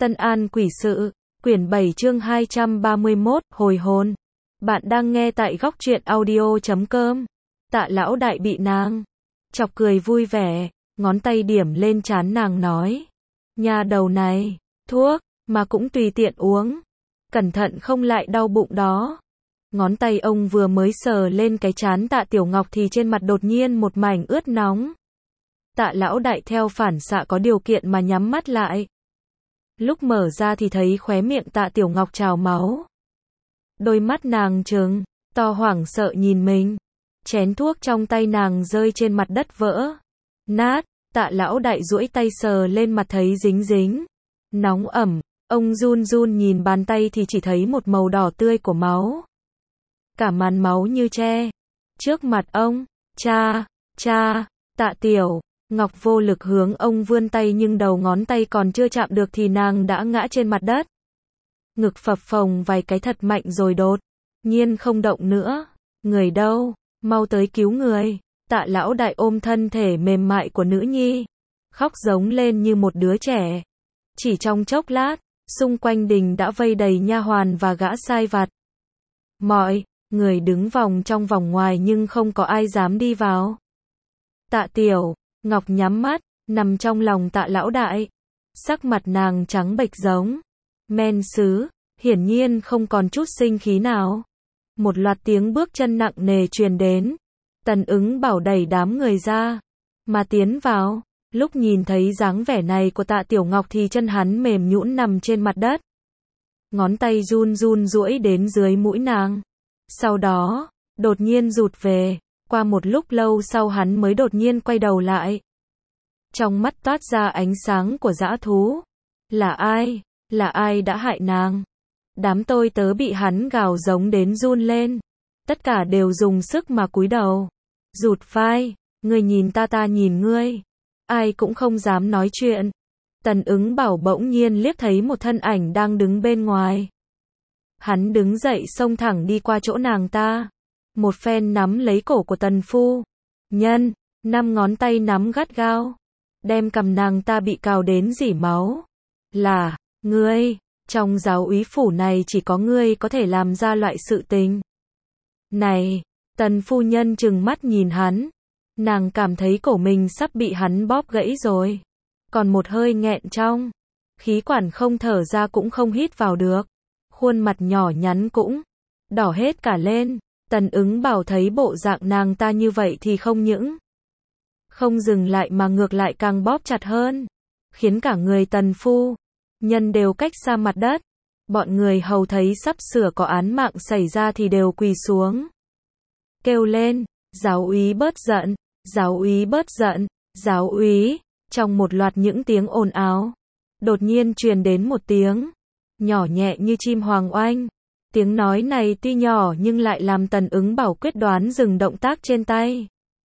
Tân An Quỷ Sự, quyển 7 chương 231, hồi hồn. Bạn đang nghe tại góc truyện audio.com. Tạ lão đại bị nàng chọc cười vui vẻ, ngón tay điểm lên trán nàng nói. Nhà đầu này, thuốc, mà cũng tùy tiện uống. Cẩn thận không lại đau bụng đó. Ngón tay ông vừa mới sờ lên cái trán Tạ Tiểu Ngọc thì trên mặt đột nhiên một mảnh ướt nóng. Tạ lão đại theo phản xạ có điều kiện mà nhắm mắt lại. Lúc mở ra thì thấy khóe miệng Tạ Tiểu Ngọc trào máu. Đôi mắt nàng trừng to hoảng sợ nhìn mình. Chén thuốc trong tay nàng rơi trên mặt đất vỡ nát. Tạ lão đại duỗi tay sờ lên mặt thấy dính dính nóng ẩm. Ông run run nhìn bàn tay thì chỉ thấy một màu đỏ tươi của máu. Cả màn máu như tre trước mặt ông. Cha, Tạ Tiểu Ngọc vô lực hướng ông vươn tay nhưng đầu ngón tay còn chưa chạm được thì nàng đã ngã trên mặt đất. Ngực phập phồng vài cái thật mạnh rồi đột nhiên không động nữa. Người đâu? Mau tới cứu người. Tạ lão đại ôm thân thể mềm mại của nữ nhi, khóc giống lên như một đứa trẻ. Chỉ trong chốc lát, xung quanh đình đã vây đầy nha hoàn và gã sai vặt. Mọi người đứng vòng trong vòng ngoài nhưng không có ai dám đi vào. Tạ Tiểu Ngọc nhắm mắt, nằm trong lòng Tạ lão đại. Sắc mặt nàng trắng bệch giống men sứ, hiển nhiên không còn chút sinh khí nào. Một loạt tiếng bước chân nặng nề truyền đến. Tần Ứng Bảo đẩy đám người ra mà tiến vào. Lúc nhìn thấy dáng vẻ này của Tạ Tiểu Ngọc thì chân hắn mềm nhũn nằm trên mặt đất. Ngón tay run run duỗi đến dưới mũi nàng. Sau đó, đột nhiên rụt về. Qua một lúc lâu sau hắn mới đột nhiên quay đầu lại. Trong mắt toát ra ánh sáng của dã thú. Là ai? Là ai đã hại nàng? Đám tôi tớ bị hắn gào giống đến run lên. Tất cả đều dùng sức mà cúi đầu. Rụt vai, ngươi nhìn ta nhìn ngươi. Ai cũng không dám nói chuyện. Tần Ứng Bảo bỗng nhiên liếc thấy một thân ảnh đang đứng bên ngoài. Hắn đứng dậy xông thẳng đi qua chỗ nàng ta. Một phen nắm lấy cổ của Tần Phu Nhân, 5 ngón tay nắm gắt gao. Đem cằm nàng ta bị cào đến rỉ máu. Là, ngươi, trong giáo úy phủ này chỉ có ngươi có thể làm ra loại sự tình này. Tần Phu Nhân trừng mắt nhìn hắn. Nàng cảm thấy cổ mình sắp bị hắn bóp gãy rồi. Còn một hơi nghẹn trong. Khí quản không thở ra cũng không hít vào được. Khuôn mặt nhỏ nhắn cũng đỏ hết cả lên. Tần Ứng Bảo thấy bộ dạng nàng ta như vậy thì không những không dừng lại mà ngược lại càng bóp chặt hơn. Khiến cả người Tần Phu Nhân đều cách xa mặt đất. Bọn người hầu thấy sắp sửa có án mạng xảy ra thì đều quỳ xuống. Kêu lên, giáo úy bớt giận, giáo úy bớt giận, giáo úy. Trong một loạt những tiếng ồn ào, đột nhiên truyền đến một tiếng nhỏ nhẹ như chim hoàng oanh. Tiếng nói này tuy nhỏ nhưng lại làm Tần Ứng Bảo quyết đoán dừng động tác trên tay.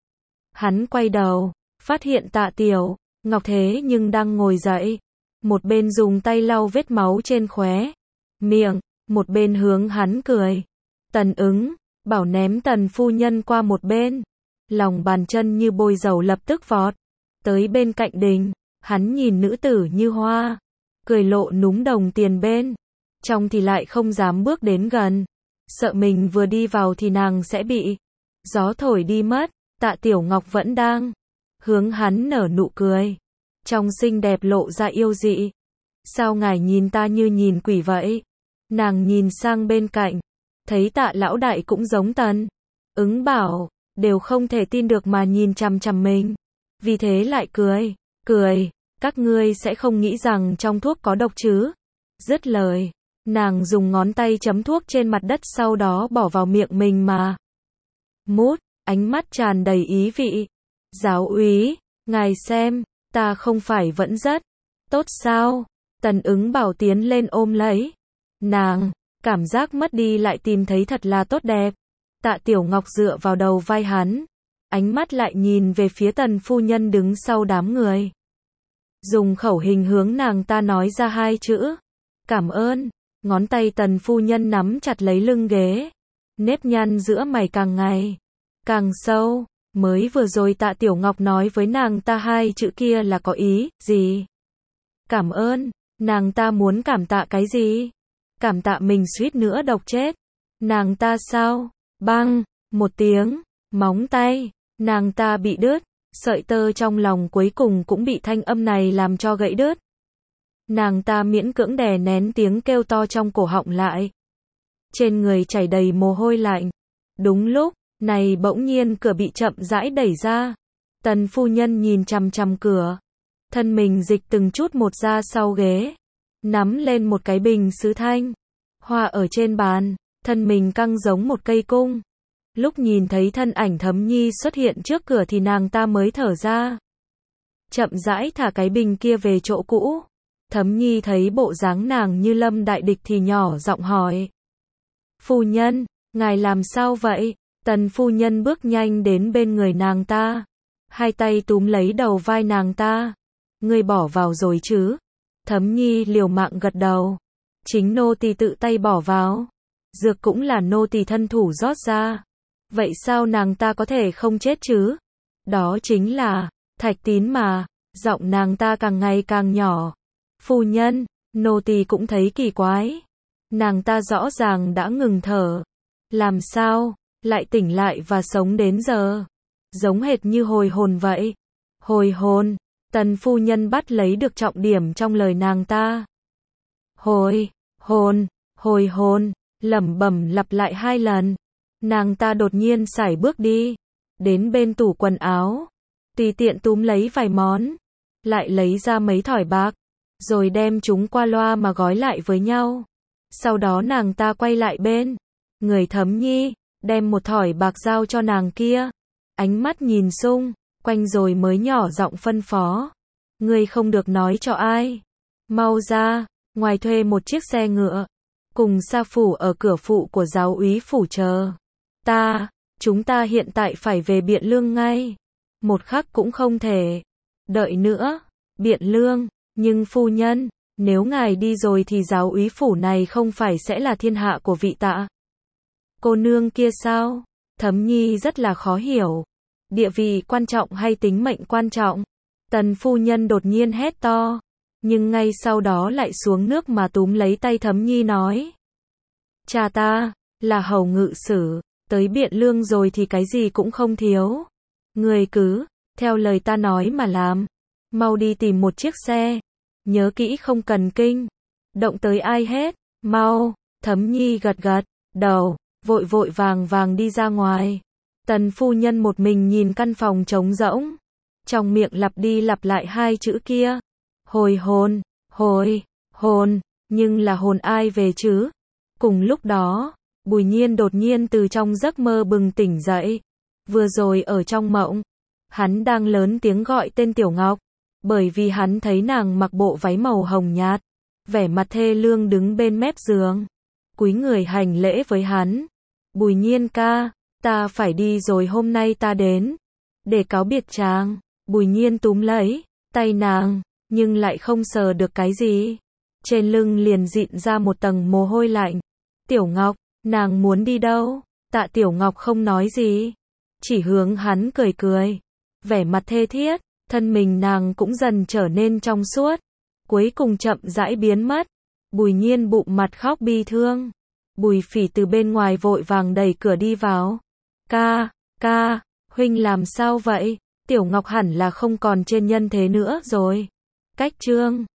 Hắn quay đầu, phát hiện Tạ Tiểu Ngọc thế nhưng đang ngồi dậy. Một bên dùng tay lau vết máu trên khóe miệng, một bên hướng hắn cười. Tần Ứng Bảo ném Tần Phu Nhân qua một bên. Lòng bàn chân như bôi dầu lập tức vọt tới bên cạnh đình. Hắn nhìn nữ tử như hoa, cười lộ núm đồng tiền bên trong thì lại không dám bước đến gần. Sợ mình vừa đi vào thì nàng sẽ bị gió thổi đi mất. Tạ Tiểu Ngọc vẫn đang hướng hắn nở nụ cười. Trong xinh đẹp lộ ra yêu dị. Sao ngài nhìn ta như nhìn quỷ vậy? Nàng nhìn sang bên cạnh. Thấy Tạ lão đại cũng giống Tần Ứng Bảo. Đều không thể tin được mà nhìn chằm chằm mình. Vì thế lại cười. Các ngươi sẽ không nghĩ rằng trong thuốc có độc chứ? Dứt lời. Nàng dùng ngón tay chấm thuốc trên mặt đất sau đó bỏ vào miệng mình mà mút, ánh mắt tràn đầy ý vị. Giáo úy, ngài xem, ta không phải vẫn rất tốt sao? Tần Ứng Bảo tiến lên ôm lấy nàng, cảm giác mất đi lại tìm thấy thật là tốt đẹp. Tạ Tiểu Ngọc dựa vào đầu vai hắn, ánh mắt lại nhìn về phía Tần Phu Nhân đứng sau đám người. Dùng khẩu hình hướng nàng ta nói ra 2 chữ. Cảm ơn. Ngón tay Tần Phu Nhân nắm chặt lấy lưng ghế. Nếp nhăn giữa mày càng ngày càng sâu. Mới vừa rồi Tạ Tiểu Ngọc nói với nàng ta 2 chữ kia là có ý gì? Cảm ơn. Nàng ta muốn cảm tạ cái gì? Cảm tạ mình suýt nữa độc chết. Nàng ta sao? Bang, một tiếng, móng tay, nàng ta bị đứt, sợi tơ trong lòng cuối cùng cũng bị thanh âm này làm cho gãy đứt. Nàng ta miễn cưỡng đè nén tiếng kêu to trong cổ họng lại. Trên người chảy đầy mồ hôi lạnh. Đúng lúc này bỗng nhiên cửa bị chậm rãi đẩy ra. Tần phu nhân nhìn chằm chằm cửa. Thân mình dịch từng chút một ra sau ghế. Nắm lên một cái bình sứ thanh. Hoa ở trên bàn. Thân mình căng giống một cây cung. Lúc nhìn thấy thân ảnh Thấm Nhi xuất hiện trước cửa thì nàng ta mới thở ra. Chậm rãi thả cái bình kia về chỗ cũ. Thấm Nhi thấy bộ dáng nàng như lâm đại địch thì nhỏ giọng hỏi. Phu nhân, ngài làm sao vậy? Tần phu nhân bước nhanh đến bên người nàng ta. Hai tay túm lấy đầu vai nàng ta. Ngươi bỏ vào rồi chứ? Thấm Nhi liều mạng gật đầu. Chính nô tỳ tự tay bỏ vào. Dược cũng là nô tỳ thân thủ rót ra. Vậy sao nàng ta có thể không chết chứ? Đó chính là Thạch Tín mà. Giọng nàng ta càng ngày càng nhỏ. Phu nhân, nô tỳ cũng thấy kỳ quái. Nàng ta rõ ràng đã ngừng thở. Làm sao lại tỉnh lại và sống đến giờ? Giống hệt như hồi hồn vậy. Hồi hồn. Tần phu nhân bắt lấy được trọng điểm trong lời nàng ta. Hồi hồn, lẩm bẩm lặp lại 2 lần. Nàng ta đột nhiên sải bước đi. Đến bên tủ quần áo. Tùy tiện túm lấy vài món. Lại lấy ra mấy thỏi bạc. Rồi đem chúng qua loa mà gói lại với nhau. Sau đó nàng ta quay lại bên người Thấm Nhi, đem một thỏi bạc giao cho nàng kia. Ánh mắt nhìn xung quanh rồi mới nhỏ giọng phân phó. Ngươi không được nói cho ai. Mau ra, ngoài thuê một chiếc xe ngựa. Cùng sa phủ ở cửa phụ của giáo úy phủ chờ. Chúng ta hiện tại phải về Biện Lương ngay. Một khắc cũng không thể đợi nữa. Biện Lương, nhưng phu nhân, nếu ngài đi rồi thì giáo úy phủ này không phải sẽ là thiên hạ của vị Tạ cô nương kia sao? Thấm Nhi rất là khó hiểu. Địa vị quan trọng hay tính mệnh quan trọng? Tần phu nhân đột nhiên hét to. Nhưng ngay sau đó lại xuống nước mà túm lấy tay Thấm Nhi nói. Cha ta, là hầu ngự sử, tới Biện Lương rồi thì cái gì cũng không thiếu. Người cứ, theo lời ta nói mà làm. Mau đi tìm một chiếc xe. Nhớ kỹ không cần kinh động tới ai hết. Mau. Thấm Nhi gật gật đầu, vội vàng đi ra ngoài. Tần phu nhân một mình nhìn căn phòng trống rỗng. Trong miệng lặp đi lặp lại 2 chữ kia. Hồi hồn, nhưng là hồn ai về chứ? Cùng lúc đó, Bùi Nhiên đột nhiên từ trong giấc mơ bừng tỉnh dậy. Vừa rồi ở trong mộng, hắn đang lớn tiếng gọi tên Tiểu Ngọc. Bởi vì hắn thấy nàng mặc bộ váy màu hồng nhạt, vẻ mặt thê lương đứng bên mép giường, cúi người hành lễ với hắn. Bùi Nhiên ca, ta phải đi rồi, hôm nay ta đến để cáo biệt chàng. Bùi Nhiên túm lấy tay nàng, nhưng lại không sờ được cái gì. Trên lưng liền dịn ra một tầng mồ hôi lạnh. Tiểu Ngọc, nàng muốn đi đâu? Tạ Tiểu Ngọc không nói gì, chỉ hướng hắn cười. Vẻ mặt thê thiết. Thân mình nàng cũng dần trở nên trong suốt, cuối cùng chậm rãi biến mất. Bùi Nhiên bụng mặt khóc bi thương. Bùi Phỉ từ bên ngoài vội vàng đẩy cửa đi vào. Ca, huynh làm sao vậy? Tiểu Ngọc hẳn là không còn trên nhân thế nữa rồi. Cách chương